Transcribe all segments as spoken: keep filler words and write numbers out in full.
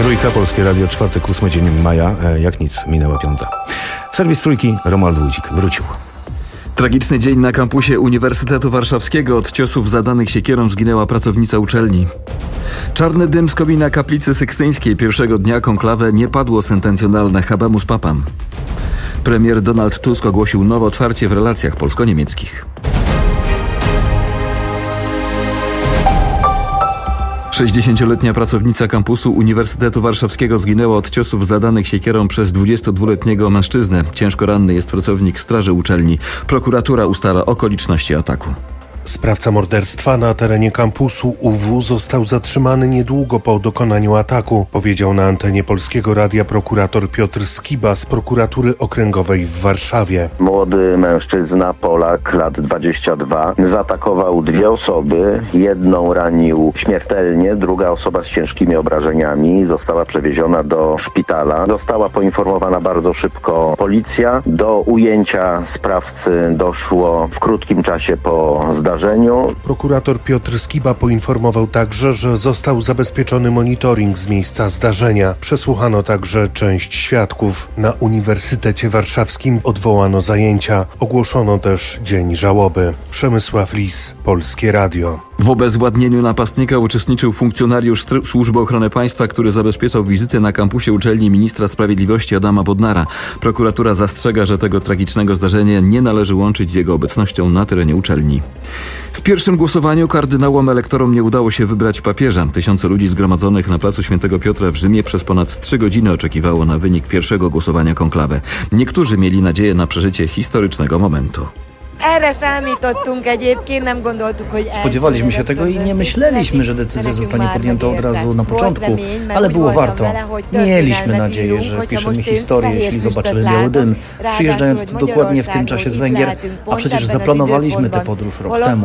Trójka, Polskie Radio, czwartek, ósmy dzień maja, jak nic, minęła piąta. Serwis Trójki, Romuald Wójcik wrócił. Tragiczny dzień na kampusie Uniwersytetu Warszawskiego. Od ciosów zadanych siekierą zginęła pracownica uczelni. Czarny dym z komina kaplicy sykstyńskiej. Pierwszego dnia konklawe nie padło sentencjonalne Habemus Papam. Premier Donald Tusk ogłosił nowe otwarcie w relacjach polsko-niemieckich. sześćdziesięcioletnia pracownica kampusu Uniwersytetu Warszawskiego zginęła od ciosów zadanych siekierą przez dwudziestodwuletniego mężczyznę. Ciężko ranny jest pracownik straży uczelni. Prokuratura ustala okoliczności ataku. Sprawca morderstwa na terenie kampusu U W został zatrzymany niedługo po dokonaniu ataku, powiedział na antenie Polskiego Radia prokurator Piotr Skiba z prokuratury okręgowej w Warszawie. Młody mężczyzna, Polak, lat dwadzieścia dwa, zaatakował dwie osoby. Jedną ranił śmiertelnie, druga osoba z ciężkimi obrażeniami została przewieziona do szpitala. Została poinformowana bardzo szybko policja. Do ujęcia sprawcy doszło w krótkim czasie po zdarzeniu. Prokurator Piotr Skiba poinformował także, że został zabezpieczony monitoring z miejsca zdarzenia. Przesłuchano także część świadków. Na Uniwersytecie Warszawskim odwołano zajęcia. Ogłoszono też dzień żałoby. Przemysław Lis, Polskie Radio. W obezwładnieniu napastnika uczestniczył funkcjonariusz Służby Ochrony Państwa, który zabezpieczał wizytę na kampusie uczelni ministra sprawiedliwości Adama Bodnara. Prokuratura zastrzega, że tego tragicznego zdarzenia nie należy łączyć z jego obecnością na terenie uczelni. W pierwszym głosowaniu kardynałom elektorom nie udało się wybrać papieża. Tysiące ludzi zgromadzonych na placu Świętego Piotra w Rzymie przez ponad trzy godziny oczekiwało na wynik pierwszego głosowania konklawe. Niektórzy mieli nadzieję na przeżycie historycznego momentu. Spodziewaliśmy się tego i nie myśleliśmy, że decyzja zostanie podjęta od razu na początku, ale było warto. Mieliśmy nadzieję, że piszemy historię, jeśli zobaczymy biały dym, przyjeżdżając dokładnie w tym czasie z Węgier, a przecież zaplanowaliśmy tę podróż rok temu.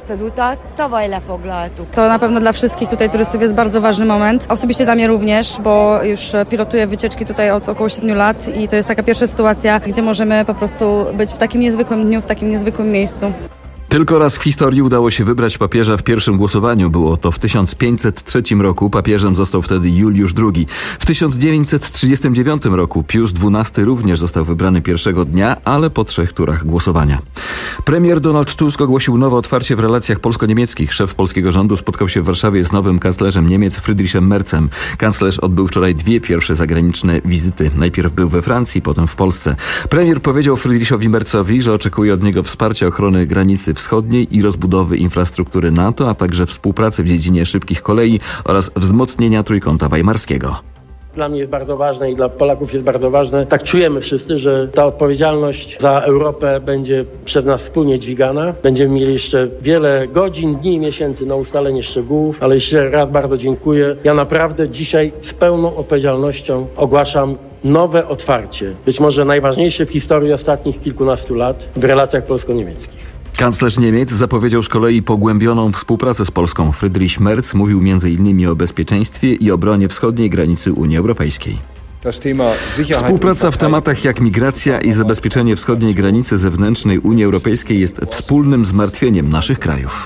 To na pewno dla wszystkich tutaj turystów jest bardzo ważny moment. Osobiście dla mnie również, bo już pilotuję wycieczki tutaj od około siedmiu lat i to jest taka pierwsza sytuacja, gdzie możemy po prostu być w takim niezwykłym dniu, w takim niezwykłym miejscu. Tylko raz w historii udało się wybrać papieża w pierwszym głosowaniu. Było to w tysiąc pięćset trzecim roku. Papieżem został wtedy Juliusz drugi. W tysiąc dziewięćset trzydziestym dziewiątym roku Pius dwunasty również został wybrany pierwszego dnia, ale po trzech turach głosowania. Premier Donald Tusk ogłosił nowe otwarcie w relacjach polsko-niemieckich. Szef polskiego rządu spotkał się w Warszawie z nowym kanclerzem Niemiec Friedrichem Merzem. Kanclerz odbył wczoraj dwie pierwsze zagraniczne wizyty. Najpierw był we Francji, potem w Polsce. Premier powiedział Friedrichowi Merzowi, że oczekuje od niego wsparcia ochrony granicy wschodniej i rozbudowy infrastruktury NATO, a także współpracy w dziedzinie szybkich kolei oraz wzmocnienia Trójkąta Weimarskiego. Dla mnie jest bardzo ważne i dla Polaków jest bardzo ważne. Tak czujemy wszyscy, że ta odpowiedzialność za Europę będzie przez nas wspólnie dźwigana. Będziemy mieli jeszcze wiele godzin, dni i miesięcy na ustalenie szczegółów, ale jeszcze raz bardzo dziękuję. Ja naprawdę dzisiaj z pełną odpowiedzialnością ogłaszam nowe otwarcie, być może najważniejsze w historii ostatnich kilkunastu lat w relacjach polsko-niemieckich. Kanclerz Niemiec zapowiedział z kolei pogłębioną współpracę z Polską. Friedrich Merz mówił między innymi o bezpieczeństwie i obronie wschodniej granicy Unii Europejskiej. Współpraca w tematach jak migracja i zabezpieczenie wschodniej granicy zewnętrznej Unii Europejskiej jest wspólnym zmartwieniem naszych krajów.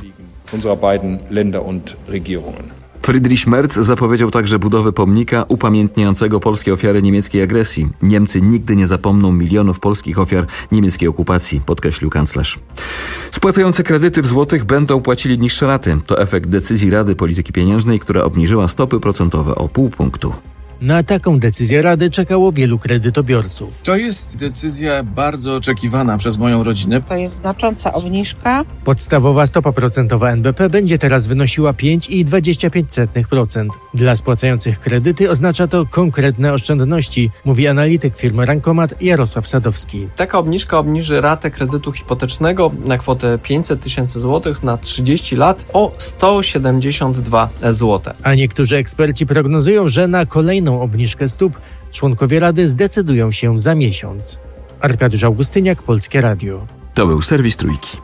Friedrich Merz zapowiedział także budowę pomnika upamiętniającego polskie ofiary niemieckiej agresji. Niemcy nigdy nie zapomną milionów polskich ofiar niemieckiej okupacji, podkreślił kanclerz. Spłacające kredyty w złotych będą płacili niższe raty. To efekt decyzji Rady Polityki Pieniężnej, która obniżyła stopy procentowe o pół punktu. Na taką decyzję Rady czekało wielu kredytobiorców. To jest decyzja bardzo oczekiwana przez moją rodzinę. To jest znacząca obniżka. Podstawowa stopa procentowa N B P będzie teraz wynosiła pięć przecinek dwadzieścia pięć procent. Dla spłacających kredyty oznacza to konkretne oszczędności, mówi analityk firmy Rankomat Jarosław Sadowski. Taka obniżka obniży ratę kredytu hipotecznego na kwotę pięćset tysięcy złotych na trzydzieści lat o sto siedemdziesiąt dwa złote. A niektórzy eksperci prognozują, że na kolejną obniżkę stóp członkowie Rady zdecydują się za miesiąc. Arkadiusz Augustyniak, Polskie Radio. To był serwis Trójki.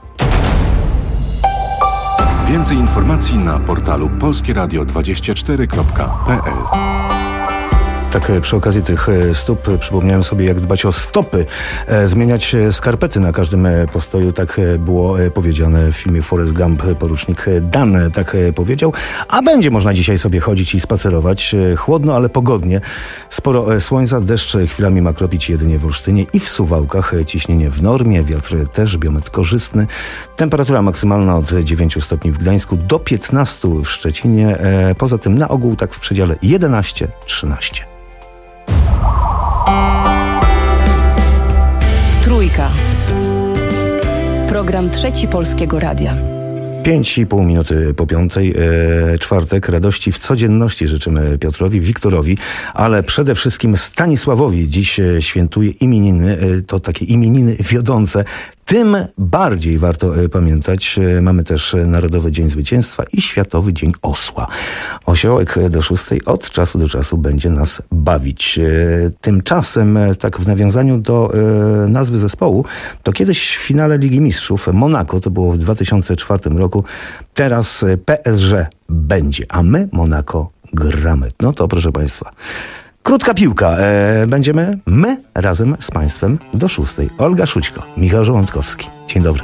Więcej informacji na portalu polskieradio dwadzieścia cztery kropka p l. Tak przy okazji tych stóp przypomniałem sobie, jak dbać o stopy, zmieniać skarpety na każdym postoju. Tak było powiedziane w filmie Forrest Gump. Porucznik Dan tak powiedział. A będzie można dzisiaj sobie chodzić i spacerować. Chłodno, ale pogodnie. Sporo słońca, deszcz chwilami ma kropić jedynie w Olsztynie i w Suwałkach. Ciśnienie w normie, wiatr też, biometr korzystny. Temperatura maksymalna od dziewięciu stopni w Gdańsku do piętnastu w Szczecinie. Poza tym na ogół tak w przedziale jedenaście trzynaście. Trójka. Program Trzeci Polskiego Radia. Pięć i pół minuty po piątej, e, czwartek, radości w codzienności życzymy Piotrowi, Wiktorowi, ale przede wszystkim Stanisławowi. Dziś świętuje imieniny, e, to takie imieniny wiodące. Tym bardziej warto e, pamiętać. E, mamy też Narodowy Dzień Zwycięstwa i Światowy Dzień Osła. Osiołek do szóstej od czasu do czasu będzie nas bawić. E, tymczasem, e, tak w nawiązaniu do e, nazwy zespołu, to kiedyś w finale Ligi Mistrzów Monako, to było w dwa tysiące czwartym roku, teraz P S G będzie, a my Monako gramy. No to proszę Państwa, krótka piłka. E, będziemy my razem z Państwem do szóstej. Olga Szućko, Michał Żołądkowski. Dzień dobry.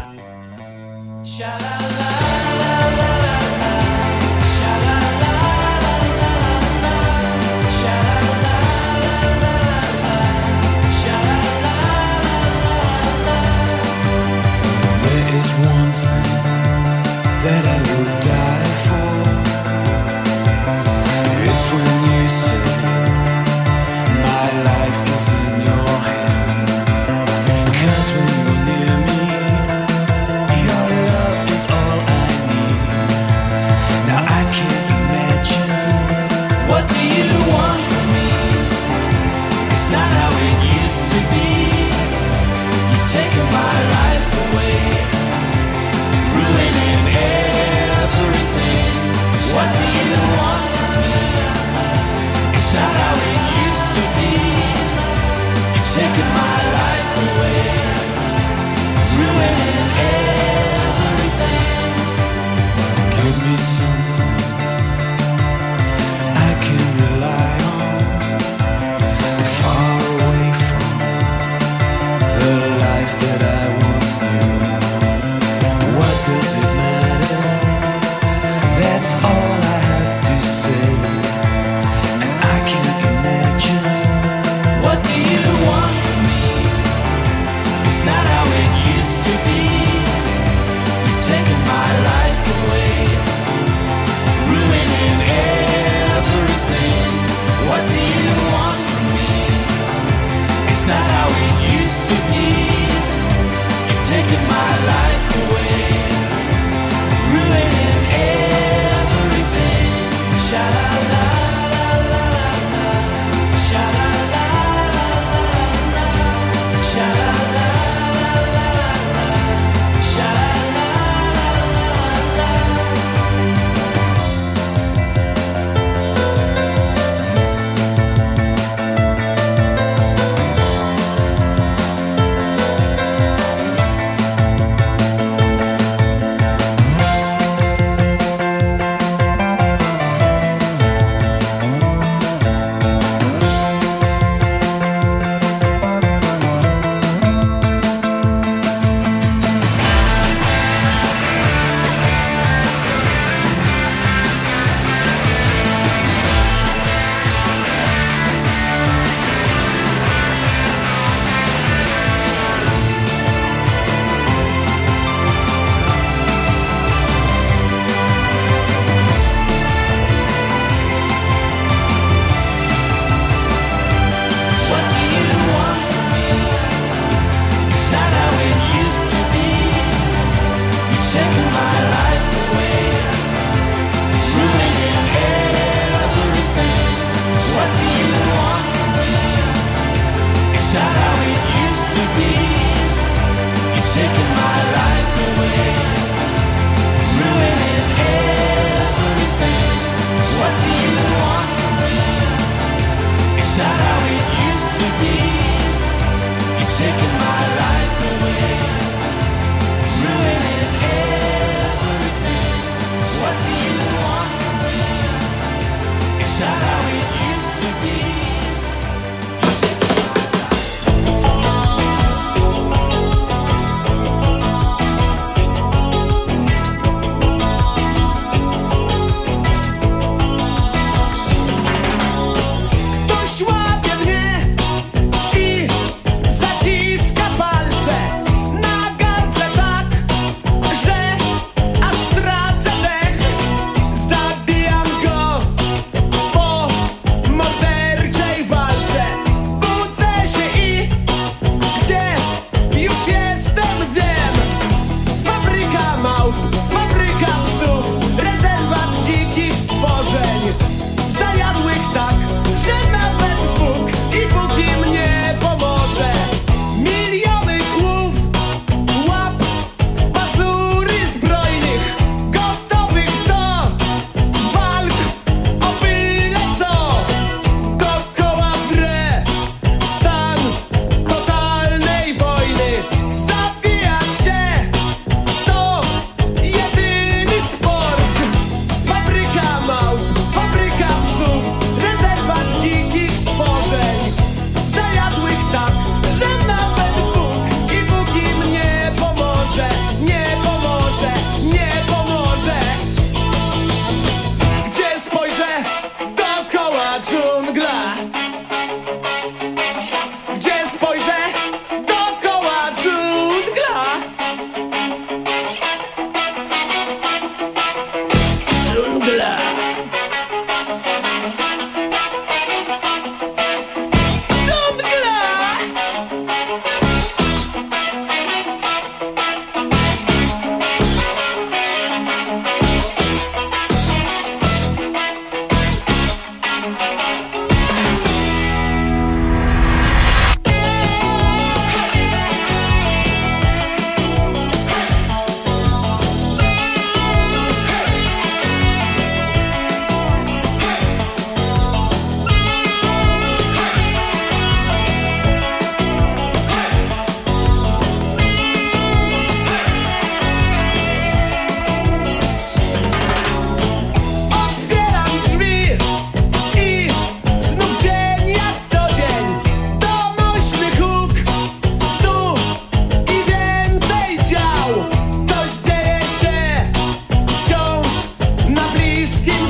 That I would die for. It's when you say my life is in your hands. 'Cause when you're near me, your love is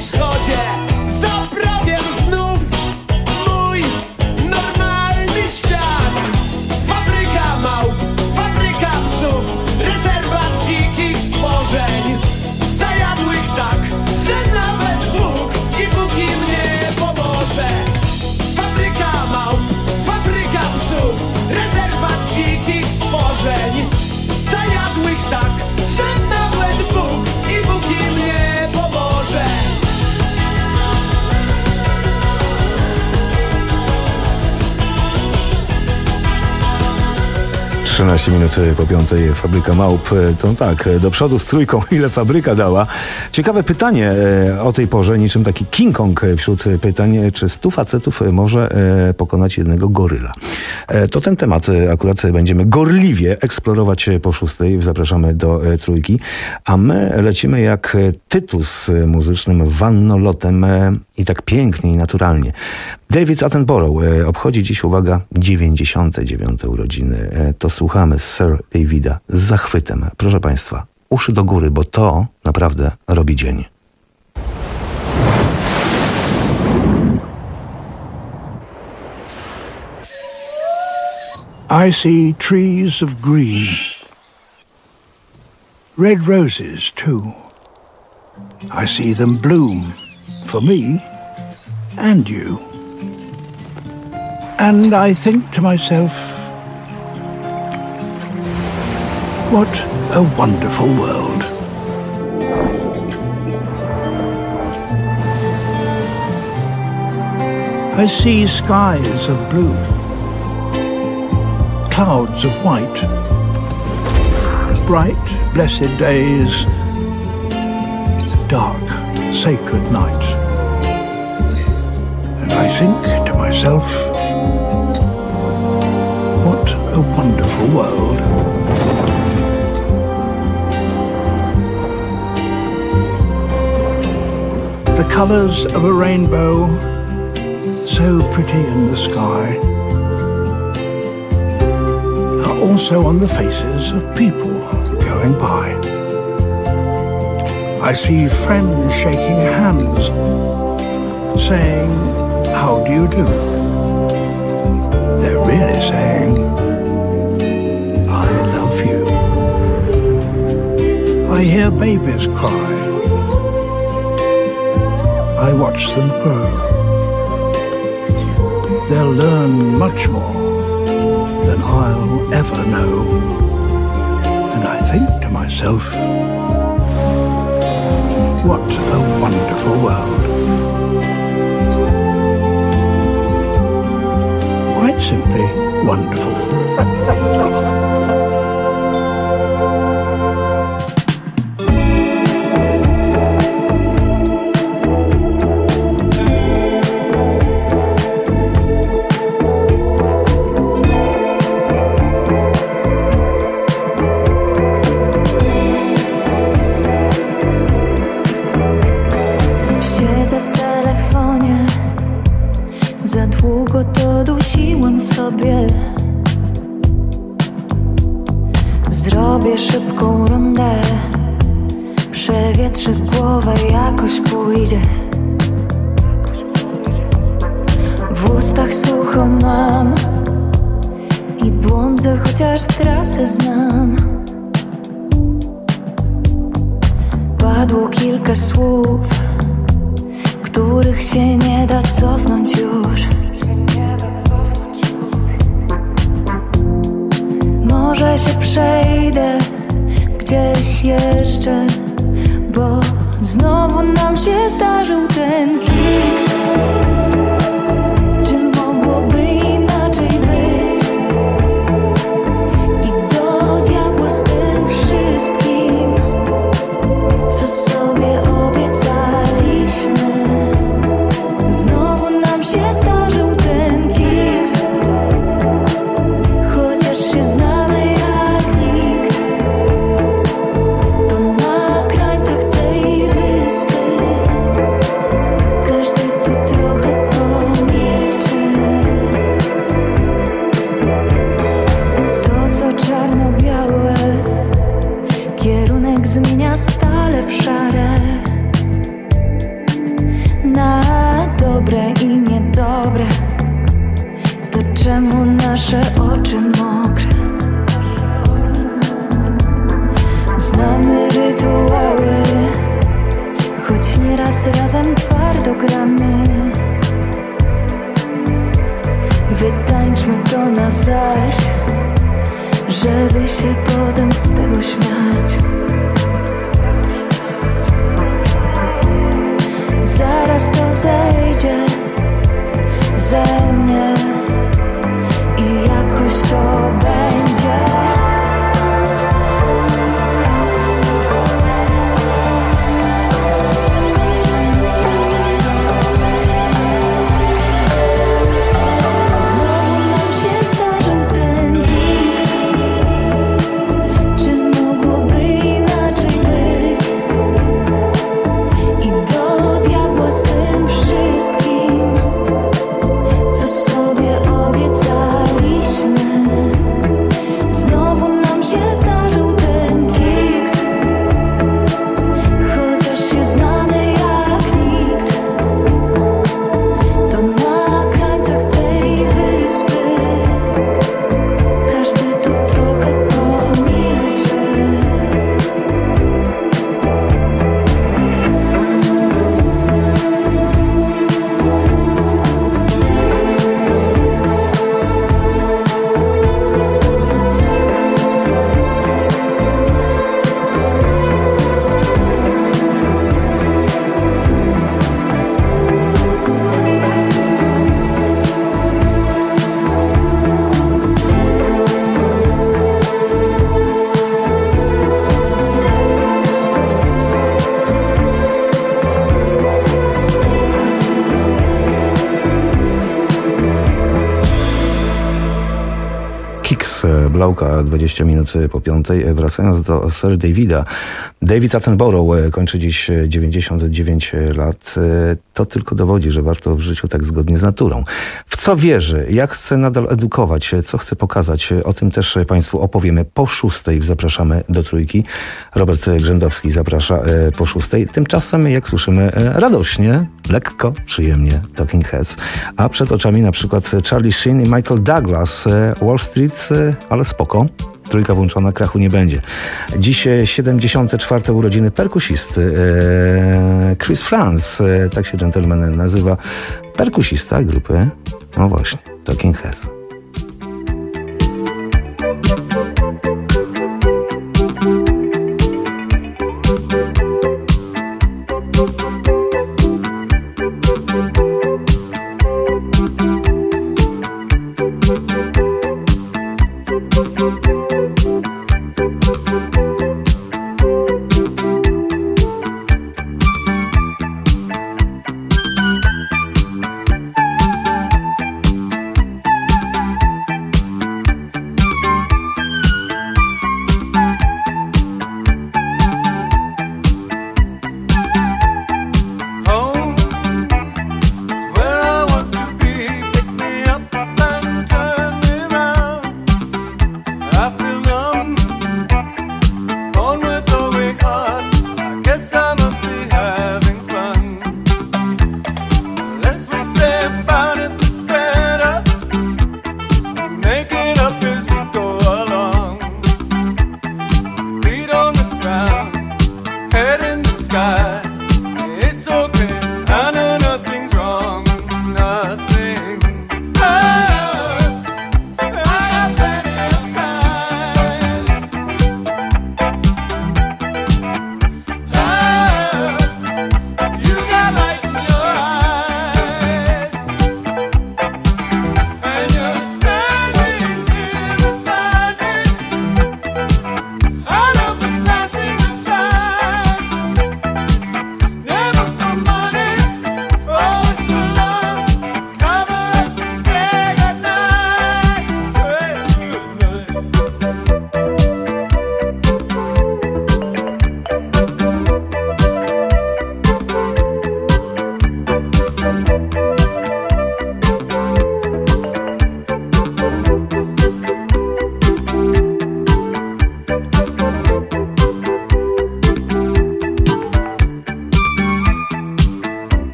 wschodzie, za progiem znów mój normalny świat. Fabryka małp, fabryka psów, rezerwat dzikich stworzeń, zajadłych tak, że nawet Bóg i Bóg im nie pomoże. Fabryka małp, fabryka psów, rezerwat dzikich stworzeń, zajadłych tak, że nawet Bóg i Bóg im nie pomoże. trzynaście minut po piątej, Fabryka Małp. To tak, do przodu z trójką, ile fabryka dała. Ciekawe pytanie o tej porze, niczym taki King Kong wśród pytań, czy stu facetów może pokonać jednego goryla. To ten temat akurat będziemy gorliwie eksplorować po szóstej. Zapraszamy do trójki, a my lecimy jak Tytus muzycznym wannolotem i tak pięknie i naturalnie. David Attenborough obchodzi dziś, uwaga, dziewięćdziesiąte dziewiąte urodziny. To słuchamy Sir Davida z zachwytem. Proszę Państwa, uszy do góry, bo to naprawdę robi dzień. I see trees of green, red roses too. I see them bloom for me and you. And I think to myself, what a wonderful world. I see skies of blue, clouds of white, bright, blessed days, dark, sacred nights. And I think to myself, what a wonderful world. The colours of a rainbow, so pretty in the sky, are also on the faces of people going by. I see friends shaking hands, saying, how do you do? They're really saying, I love you. I hear babies cry. I watch them grow. They'll learn much more than I'll ever know. And I think to myself, what a wonderful world. Quite simply wonderful. Za długo to dusiłam w sobie. Zrobię szybką rundę, przewietrzę głowę, jakoś pójdzie. W ustach sucho mam i błądzę, chociaż trasę znam. Padło kilka słów, których się nie da cofnąć już. Może się przejdę gdzieś jeszcze, bo znowu nam się zdarzył ten kiks. Czy mogłoby inaczej być? I do diabła z tym wszystkim, co sobie obiecaliśmy. Znowu nam się zdarzył ten kiks, chociaż się znamy jak nikt. To na krańcach tej wyspy Teraz razem twardo gramy. Wytańczmy to na zaś, żeby się potem z tego śmiać. Zaraz to zejdzie ze mnie i jakoś to będzie. Blauka, dwadzieścia minut po piątej. Wracając do Sir Davida. David Attenborough kończy dziś dziewięćdziesiąt dziewięć lat. To tylko dowodzi, że warto w życiu tak zgodnie z naturą. W co wierzy? Jak chce nadal edukować? Co chce pokazać? O tym też Państwu opowiemy po szóstej. Zapraszamy do Trójki. Robert Grzędowski zaprasza po szóstej. Tymczasem, jak słyszymy, radośnie, lekko, przyjemnie Talking Heads. A przed oczami na przykład Charlie Sheen i Michael Douglas. Wall Street, ale spoko. Trójka włączona, krachu nie będzie. Dziś siedemdziesiąte czwarte urodziny perkusisty Chris Frantz, tak się gentleman nazywa, perkusista grupy, no właśnie, Talking Heads.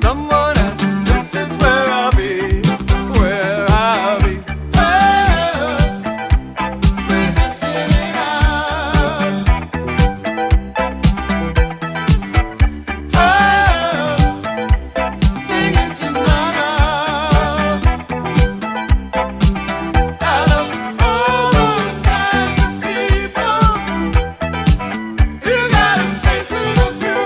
someone else. This is where I'll be, where I'll be. Oh, we're drifting it out. Oh, singing to my love. Out of all those kinds of people, you got a face with a view.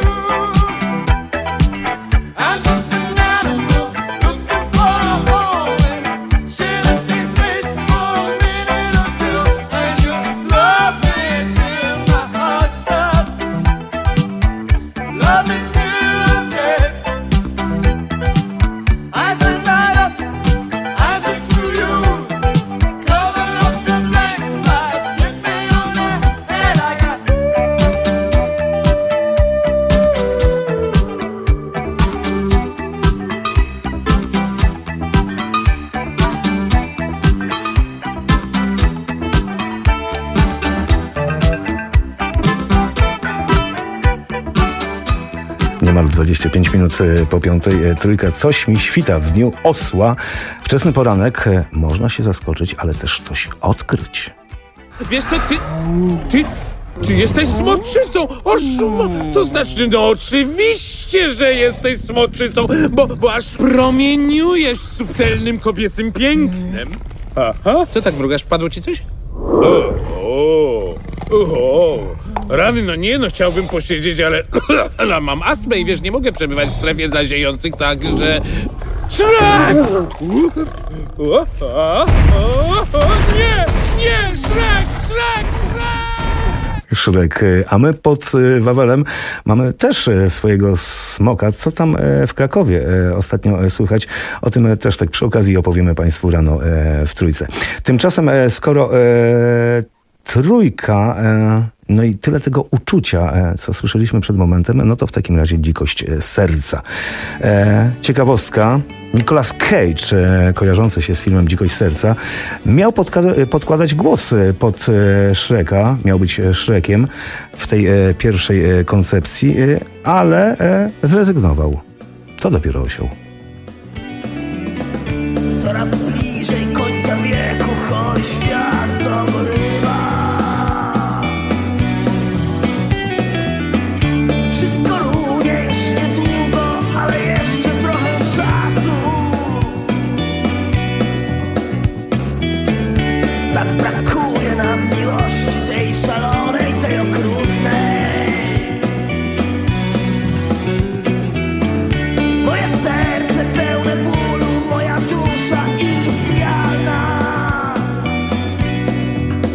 I'm just an animal looking for a home and share the same space for a minute or two. And you love me till my heart stops. Love me till I'm dead. I sit right up, I sit through you. Cover up the blank spots, get me on that head I got. Niemal dwadzieścia pięć minut e, po piątej. e, Trójka, coś mi świta w dniu osła. Wczesny poranek. e, Można się zaskoczyć, ale też coś odkryć. Wiesz co, ty... Ty... Ty jesteś smoczycą! Oż, to znaczy, no oczywiście, że jesteś smoczycą, bo, bo aż promieniujesz subtelnym kobiecym pięknem. Aha. Co tak mrugasz? Wpadło ci coś? O, o, o, rany, no nie, no chciałbym posiedzieć, ale ale mam astmę i wiesz, nie mogę przebywać w strefie dla ziejących, tak, że... Szrek! O, o, o, o, nie, nie, Szrek, Szrek, Szrek! Szrek. A my pod e, Wawelem mamy też e, swojego smoka. Co tam e, w Krakowie e, ostatnio e, słychać? O tym e, też tak przy okazji opowiemy Państwu rano e, w Trójce. Tymczasem, e, skoro e, Trójka... E, No i tyle tego uczucia, e, co słyszeliśmy przed momentem, no to w takim razie dzikość e, serca. E, ciekawostka, Nicolas Cage, e, kojarzący się z filmem Dzikość serca, miał podka- podkładać głos pod e, Shreka, miał być e, Shrekiem w tej e, pierwszej e, koncepcji, e, ale e, zrezygnował. To dopiero osioł. Coraz bliżej końca wieku, choć świat dogorywa. Wszystko runie już niedługo, ale jeszcze trochę czasu. Tak brakuje nam miłości, tej szalonej, tej okrutnej. Moje serce pełne bólu, moja dusza industrialna.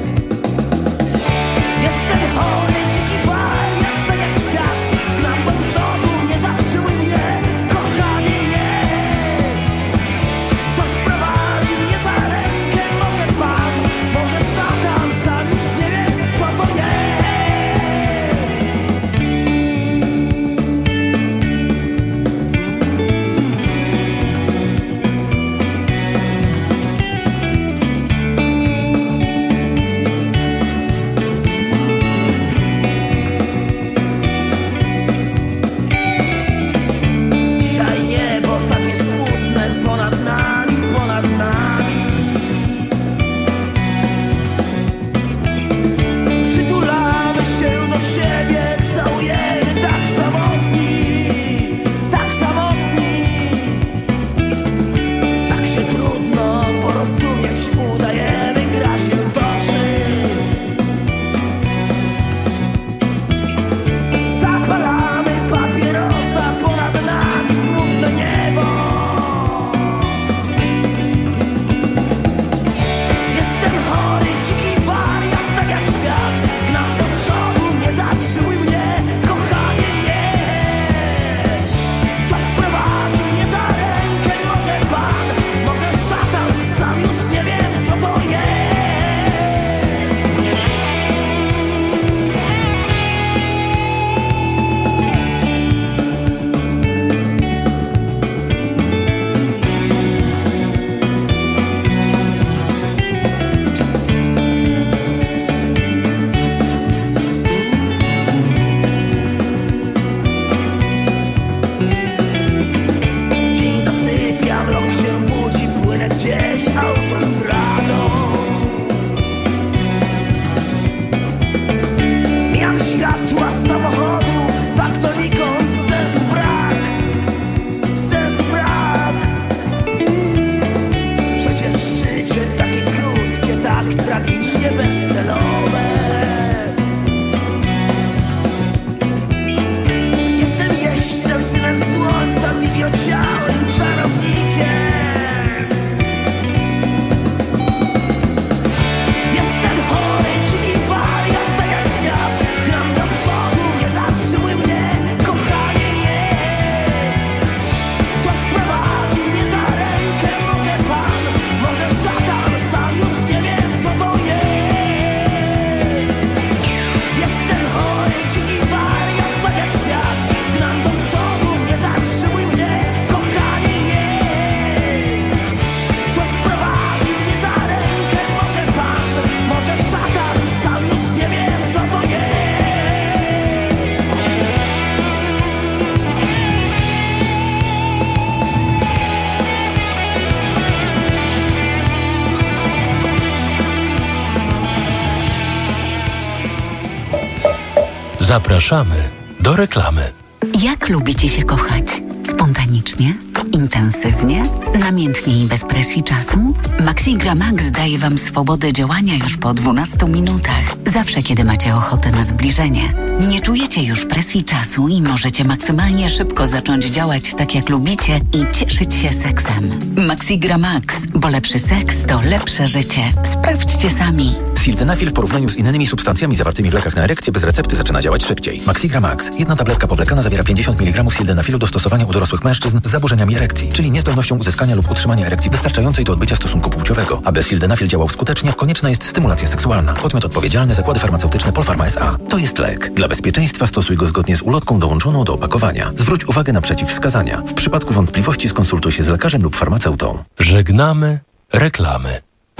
Zapraszamy do reklamy. Jak lubicie się kochać? Spontanicznie? Intensywnie? Namiętnie i bez presji czasu? Maxigra Max daje Wam swobodę działania już po dwunastu minutach. Zawsze, kiedy macie ochotę na zbliżenie. Nie czujecie już presji czasu i możecie maksymalnie szybko zacząć działać tak, jak lubicie i cieszyć się seksem. Maxigra Max, bo lepszy seks to lepsze życie. Sprawdźcie sami. Sildenafil w porównaniu z innymi substancjami zawartymi w lekach na erekcję bez recepty zaczyna działać szybciej. Maxigra Max. Jedna tabletka powlekana zawiera pięćdziesiąt miligramów sildenafilu do stosowania u dorosłych mężczyzn z zaburzeniami erekcji, czyli niezdolnością uzyskania lub utrzymania erekcji wystarczającej do odbycia stosunku płciowego. Aby sildenafil działał skutecznie, konieczna jest stymulacja seksualna. Podmiot odpowiedzialny: Zakłady Farmaceutyczne Polpharma S A. To jest lek. Dla bezpieczeństwa stosuj go zgodnie z ulotką dołączoną do opakowania. Zwróć uwagę na przeciwwskazania. W przypadku wątpliwości skonsultuj się z lekarzem lub farmaceutą. Żegnamy reklamy.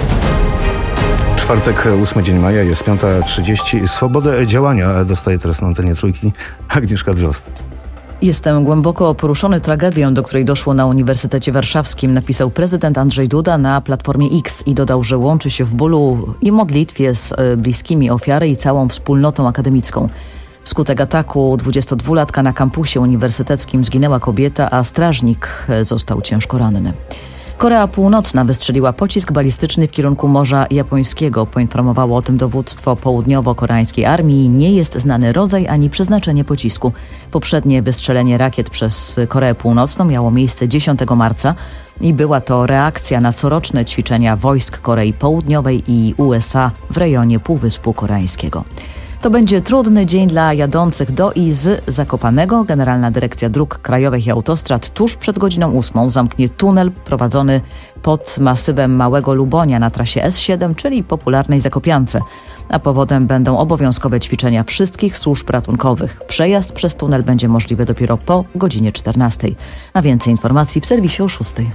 Czwartek, ósmy dzień maja, jest piąta trzydzieści. Swobodę działania dostaje teraz na antenie Trójki Agnieszka Drozd. Jestem głęboko poruszony tragedią, do której doszło na Uniwersytecie Warszawskim, napisał prezydent Andrzej Duda na Platformie X i dodał, że łączy się w bólu i modlitwie z bliskimi ofiary i całą wspólnotą akademicką. Wskutek ataku dwudziestodwulatka na kampusie uniwersyteckim zginęła kobieta, a strażnik został ciężko ranny. Korea Północna wystrzeliła pocisk balistyczny w kierunku Morza Japońskiego. Poinformowało o tym dowództwo południowo-koreańskiej armii. Nie jest znany rodzaj ani przeznaczenie pocisku. Poprzednie wystrzelenie rakiet przez Koreę Północną miało miejsce dziesiątego marca i była to reakcja na coroczne ćwiczenia wojsk Korei Południowej i U S A w rejonie Półwyspu Koreańskiego. To będzie trudny dzień dla jadących do i z Zakopanego. Generalna Dyrekcja Dróg Krajowych i Autostrad tuż przed godziną ósmą zamknie tunel prowadzony pod masywem Małego Lubonia na trasie S siedem, czyli popularnej Zakopiance. A powodem będą obowiązkowe ćwiczenia wszystkich służb ratunkowych. Przejazd przez tunel będzie możliwy dopiero po godzinie czternastej. A więcej informacji w serwisie o szóstej.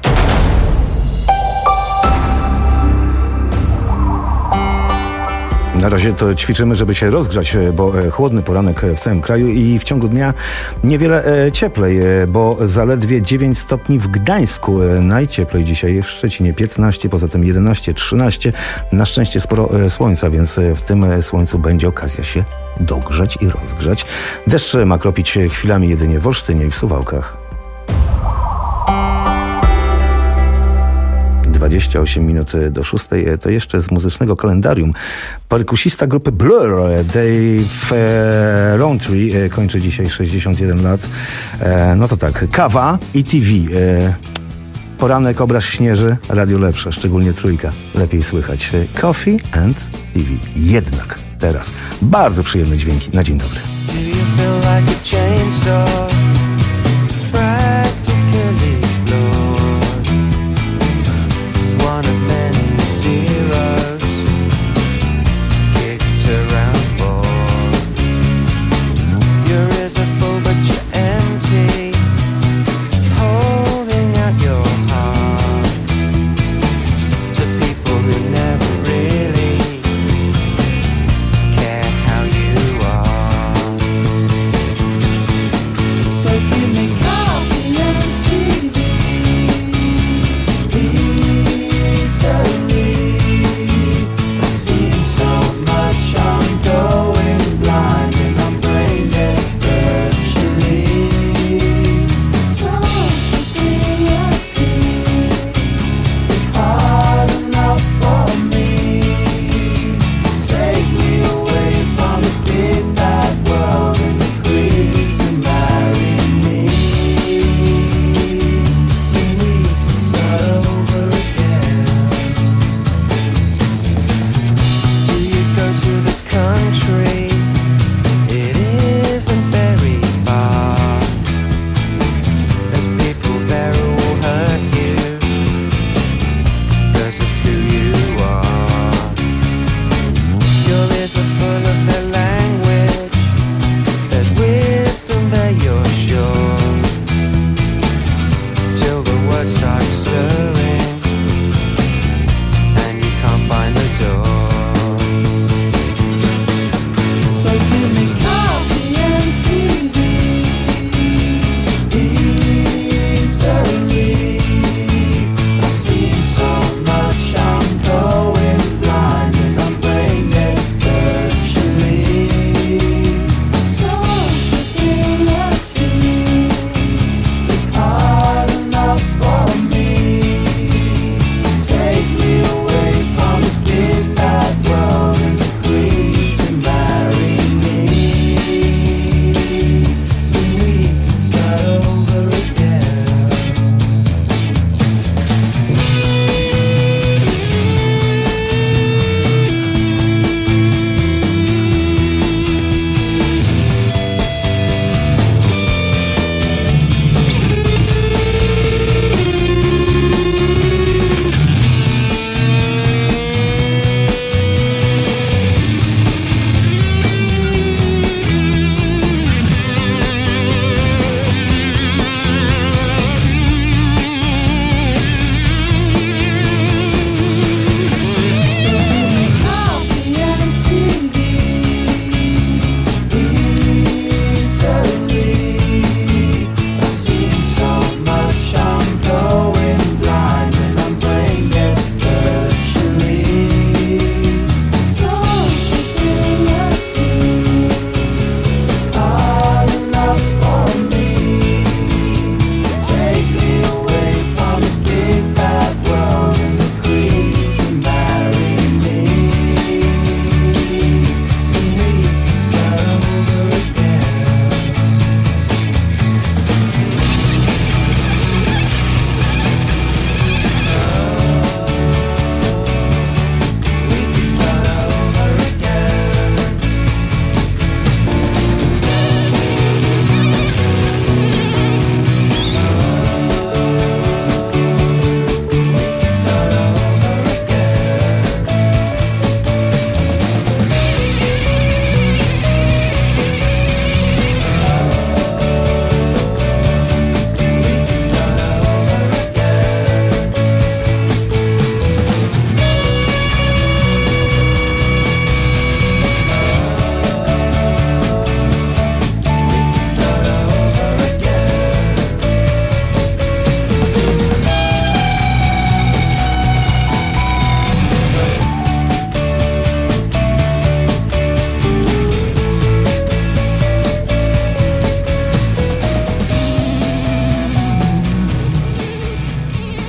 Na razie to ćwiczymy, żeby się rozgrzać, bo chłodny poranek w całym kraju i w ciągu dnia niewiele cieplej, bo zaledwie dziewięć stopni w Gdańsku. Najcieplej dzisiaj w Szczecinie piętnaście, poza tym jedenaście, trzynaście. Na szczęście sporo słońca, więc w tym słońcu będzie okazja się dogrzać i rozgrzać. Deszcz ma kropić chwilami jedynie w Olsztynie i w Suwałkach. dwadzieścia osiem minut do szóstej, to jeszcze z muzycznego kalendarium. Perkusista grupy Blur, Dave e, Rowntree, kończy dzisiaj sześćdziesiąt jeden lat. E, no to tak, kawa i T V. E, poranek, obraz śnieży, radio lepsze, szczególnie Trójka. Lepiej słychać. Coffee and T V. Jednak teraz bardzo przyjemne dźwięki. Na dzień dobry.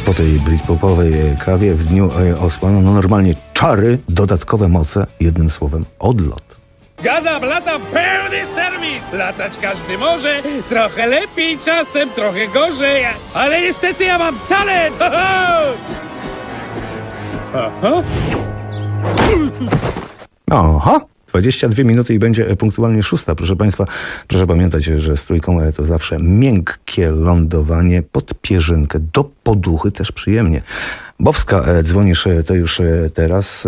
po tej britpopowej kawie w dniu osła, no normalnie czary, dodatkowe moce, jednym słowem odlot. Gadam, latam, pełny serwis! Latać każdy może, trochę lepiej czasem, trochę gorzej, ale niestety ja mam talent! Ho, ho! Aha. Aha, dwadzieścia dwie minuty i będzie punktualnie szósta. Proszę Państwa, proszę pamiętać, że z trójką to zawsze miękkie lądowanie pod pierzynkę, do poduchy też przyjemnie. Bowska, dzwonisz to już teraz.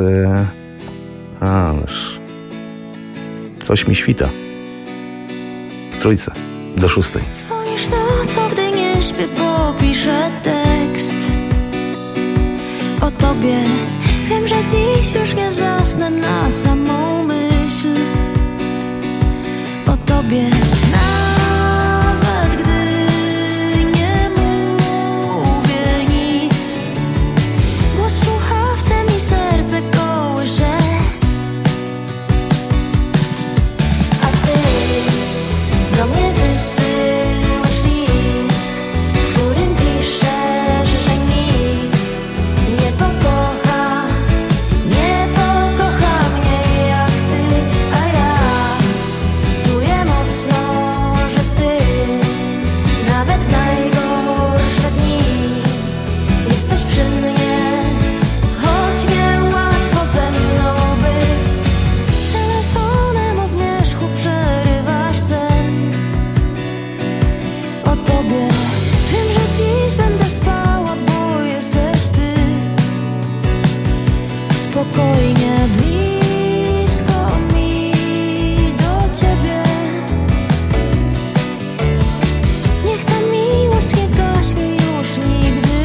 Ależ coś mi świta. W trójce do szóstej. Dzwonisz nocą, gdy nie śpię, bo piszę tekst o tobie. Wiem, że dziś już nie zasnę na samą myśl o tobie. Nawet gdy nie mówię nic, głos w słuchawce mi serce kołysze. A ty do mnie wysyłasz list, w którym piszesz, że nikt nie pokocha, nie pokocha mnie jak ty, a ja czuję mocno, że ty nawet w najgorsze dni jesteś przy mnie, choć niełatwo ze mną być. Telefonem o zmierzchu przerywasz sen o tobie. Wiem, że dziś będę spała, bo jesteś ty. Spokojnie, blisko mi do ciebie. Niech ta miłość nie gaśnie już nigdy.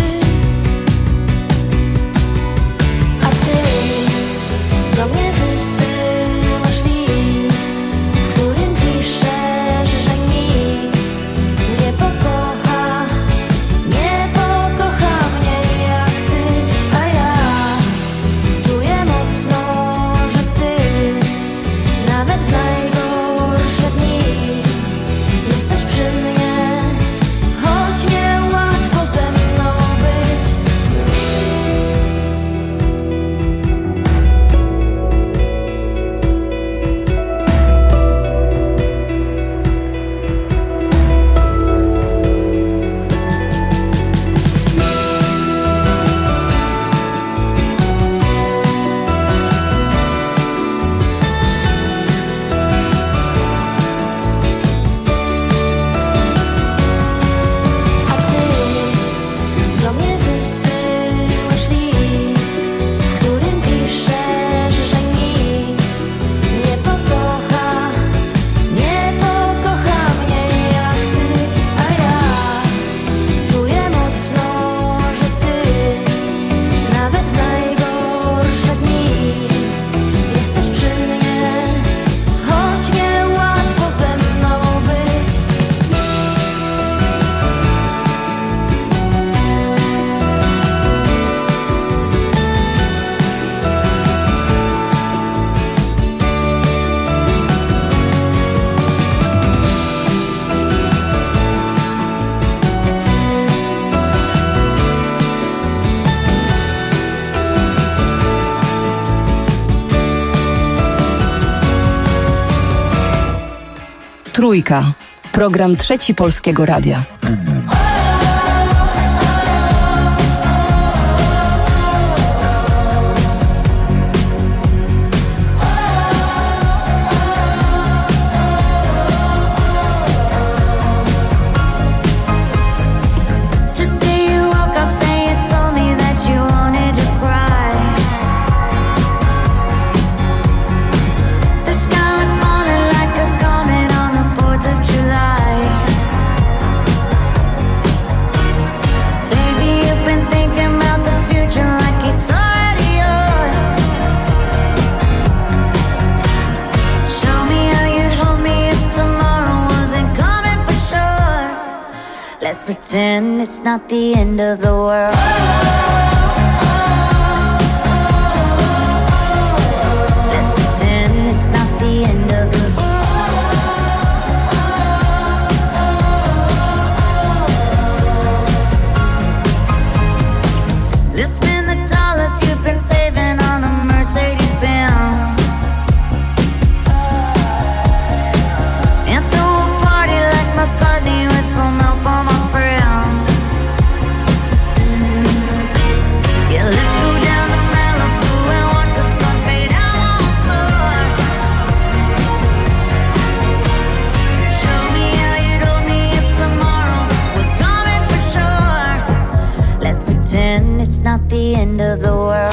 A ty do mnie wysyłasz list, w którym piszesz, że nikt nie pokocha, nie pokocha mnie jak ty, a ja czuję mocno, że ty nawet w najgorsze dni jesteś przy mnie, choć niełatwo ze mną być. A ty do mnie wysyłasz list, w którym piszesz, że nikt nie pokocha, nie pokocha mnie jak ty, a ja czuję mocno, że ty nawet w najgorsze dni jesteś przy mnie, choć niełatwo ze mną być. Trójka. Program Trzeci Polskiego Radia. Today you woke up and you told me that you wanted to cry. The sky was falling like a comet on the fourth of July. Baby, you've been thinking about the future like it's already yours. Show me how you'd hold me if tomorrow wasn't coming for sure. Let's pretend it's not the end of the world. Let's pretend it's not the end of the world. it's not the end of the world.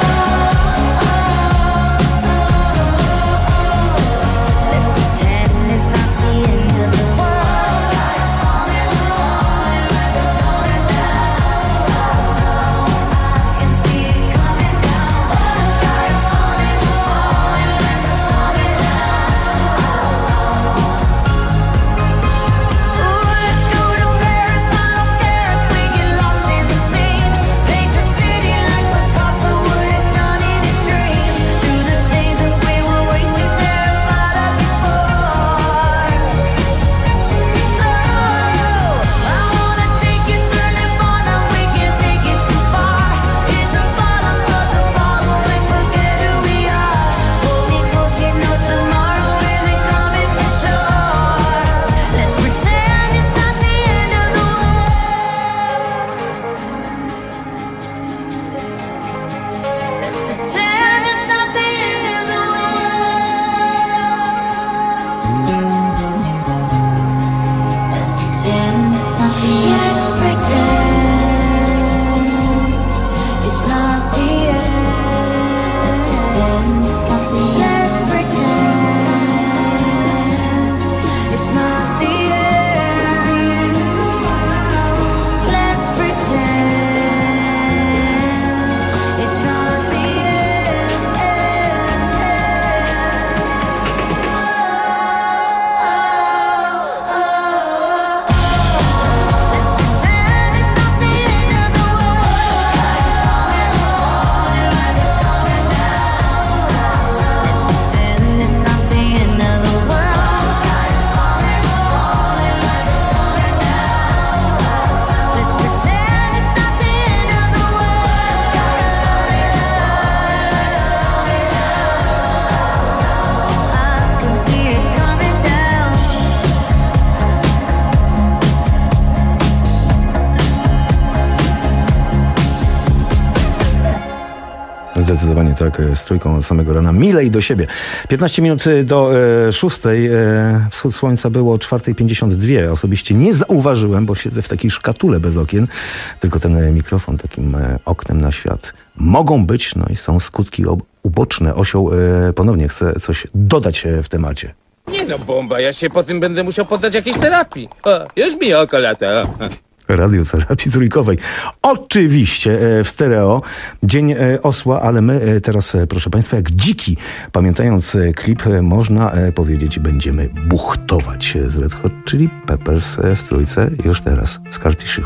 Zdecydowanie tak, z trójką od samego rana. Milej do siebie. piętnaście minut do e, szóstej. E, wschód słońca było o czwartej pięćdziesiąt dwie. Osobiście nie zauważyłem, bo siedzę w takiej szkatule bez okien. Tylko ten mikrofon takim e, oknem na świat. Mogą być, no i są skutki ob- uboczne. Osioł e, ponownie chce coś dodać e, w temacie. Nie no, bomba, ja się po tym będę musiał poddać jakiejś terapii. O, już mi oko lata. Radioterapii trójkowej. Oczywiście w stereo. Dzień Osła, ale my teraz, proszę Państwa, jak dziki, pamiętając klip, można powiedzieć, będziemy buchtować z Red Hot Chili Peppers w trójce już teraz. Scar Tissue.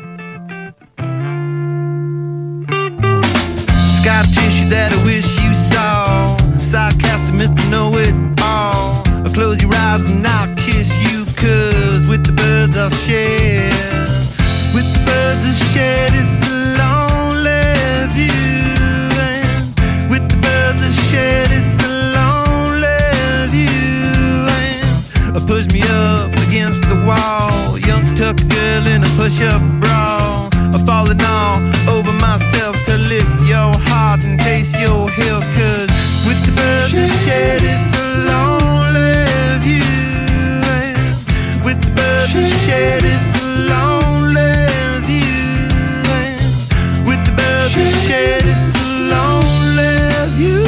Scar tissue that I wish you saw. Sarcastic Mister Know It All. I'll close your eyes and I'll kiss you, cause with the birds I'll share. With the birds I shed, it's a lonely view. And with the birds I shed, it's a lonely view. And push me up against the wall, young tuck girl in a push-up bra. I'm falling all over myself to lift your heart and taste your heel. Cause with the birds I shed, it's a lonely view. And with the birds I shed, it's a lonely shed is a lonely view.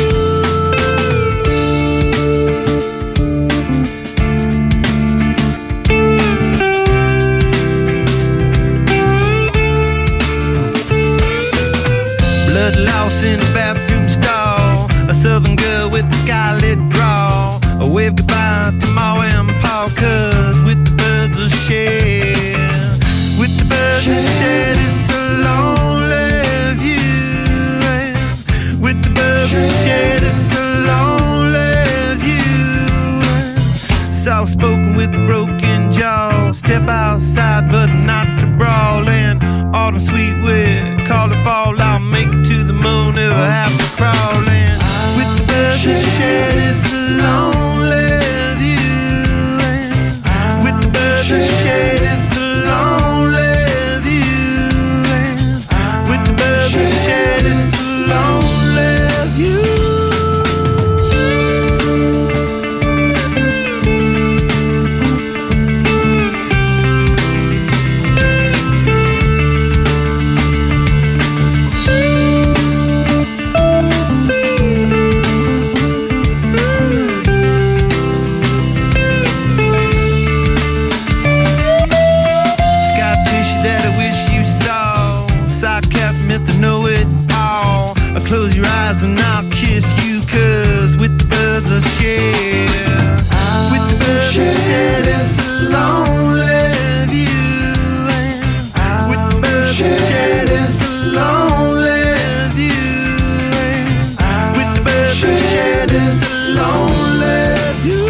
Blood loss in a bathroom stall. A southern girl with a scarlet draw. A wave goodbye to Ma and Pa, cause with the birds I shed, with the birds I shed, it's a lonely view. With the birds I shed, it's a lonely view. Soft spoken with a broken jaw. Step outside but not to brawl. And autumn sweet with call it fall. I'll make it to the moon if I have to crawl. And with the birds I shed, it's a lonely view. And with the birds I shed, it's a lonely view. And with the birds I shed, it's a lonely view. yeah. With the shed is a lonely view. With the shed is a lonely view. With the shed is a lonely view.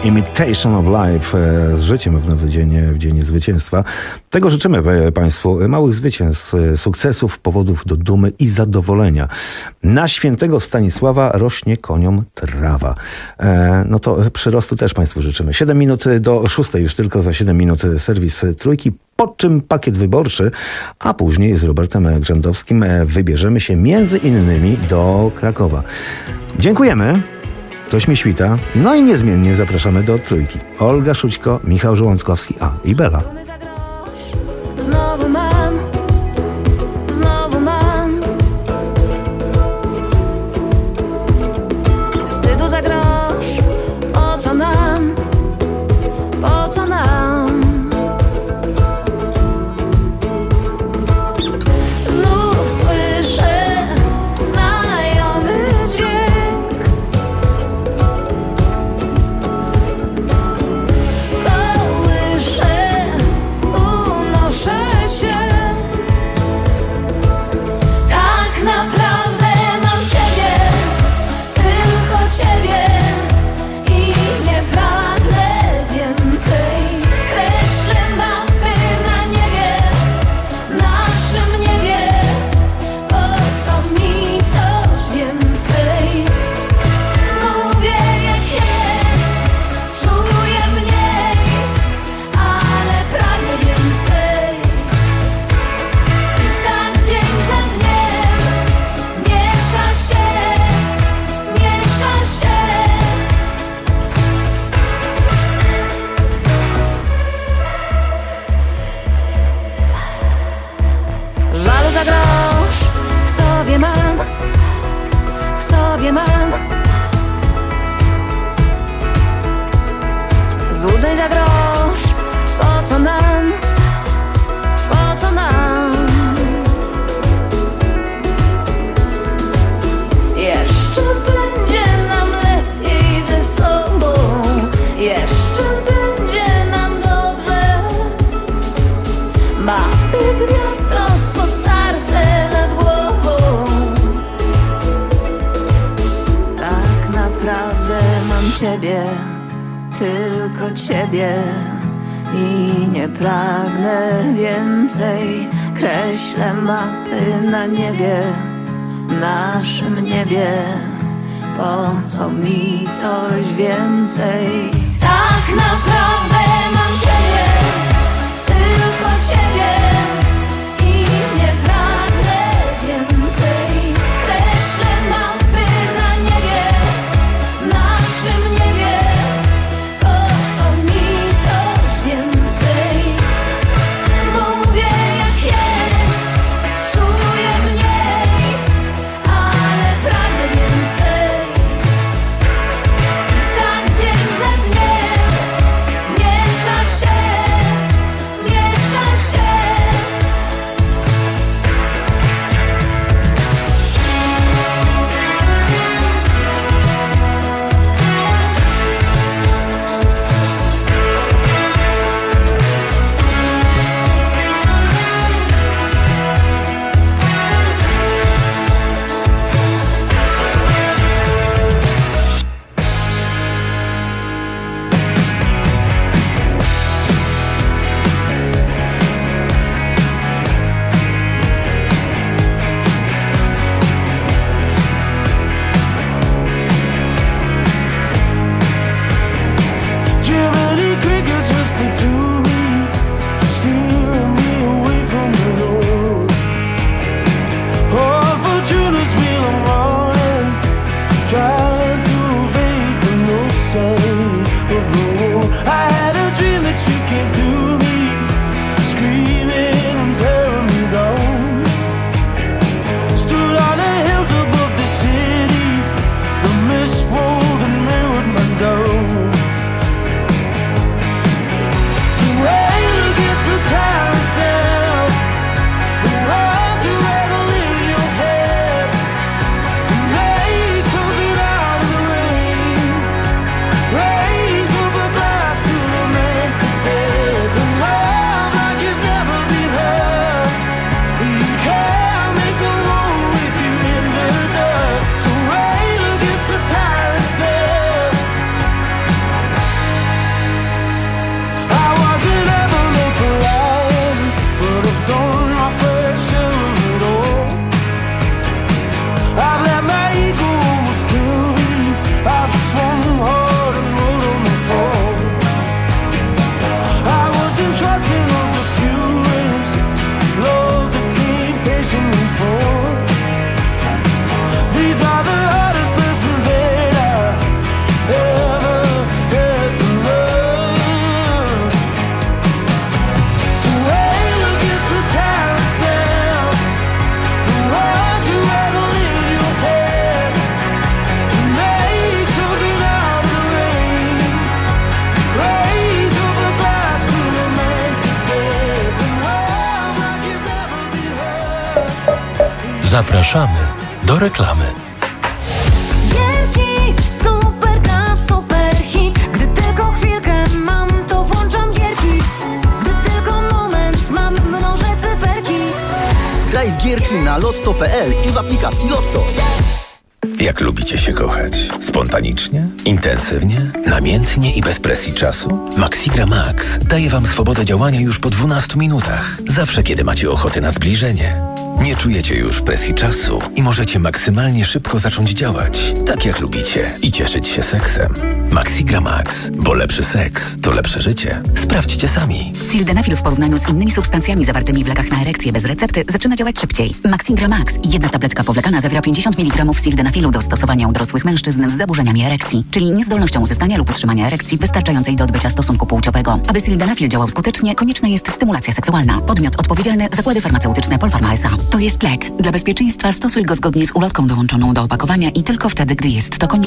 Imitation of Life z życiem w nowy dzień, w dzień zwycięstwa. Tego życzymy Państwu, małych zwycięstw, sukcesów, powodów do dumy i zadowolenia. Na świętego Stanisława rośnie koniom trawa. E, no to przyrostu też Państwu życzymy. siedem minut do szóstej, już tylko za siedem minut serwis Trójki, po czym pakiet wyborczy, a później z Robertem Grzędowskim wybierzemy się między innymi do Krakowa. Dziękujemy. Coś mi świta. No i niezmiennie zapraszamy do Trójki. Olga Szućko, Michał Żołądkowski, a i Bela. Znowu mam, znowu mam wstydu za grosz. O co nam, po co nam? Znów słyszę znajomy dźwięk. Kołyszę, unoszę się. Tak naprawdę mam Ciebie, tylko Ciebie i nie pragnę więcej. Kreślę mapy na niebie, naszym niebie. Po co mi coś więcej? Mówię jak jest, czuję mniej, ale pragnę więcej. I tak dzień za dniem miesza się, miesza się. Żalu za grosz w sobie mam, w sobie mam. Złudzeń za grosz, po co nam, po co nam? Jeszcze będzie nam lepiej ze sobą, jeszcze będzie nam dobrze. Mapy gwiazd rozpostarte nad głową. Tak naprawdę mam Ciebie, tylko Ciebie i nie pragnę więcej. Kreślę mapy na niebie, naszym niebie. Po co mi coś więcej? Tak naprawdę mam Ciebie, tylko Ciebie i nie pragnę więcej. Kreślę mapy na niebie, naszym niebie. Po co mi coś więcej? Mówię jak jest, czuję mniej, ale pragnę więcej. Tak dzień za dniem Zapraszamy do reklamy. Gierki, superka, superhit. Gdy tylko chwilkę mam, to włączam gierki. Gdy tylko moment mam, mnożę cyferki. Graj w gierki na lotto kropka p l i w aplikacji Lotto. Jak lubicie się kochać? Spontanicznie? Intensywnie? Namiętnie i bez presji czasu? Maxigra Max daje wam swobodę działania już po dwunastu minutach. Zawsze, kiedy macie ochotę na zbliżenie. Nie czujecie już presji czasu i możecie maksymalnie szybko zacząć działać, tak jak lubicie, i cieszyć się seksem. Maxigra Max, bo lepszy seks to lepsze życie. Sprawdźcie sami. Sildenafil w porównaniu z innymi substancjami zawartymi w lekach na erekcję bez recepty zaczyna działać szybciej. Maxigra Max, jedna tabletka powlekana, zawiera pięćdziesiąt miligramów sildenafilu do stosowania u dorosłych mężczyzn z zaburzeniami erekcji, czyli niezdolnością uzyskania lub utrzymania erekcji wystarczającej do odbycia stosunku płciowego. Aby sildenafil działał skutecznie, konieczna jest stymulacja seksualna. Podmiot odpowiedzialny: Zakłady Farmaceutyczne Polpharma S A. To jest lek. Dla bezpieczeństwa stosuj go zgodnie z ulotką dołączoną do opakowania i tylko wtedy, gdy jest to konieczne.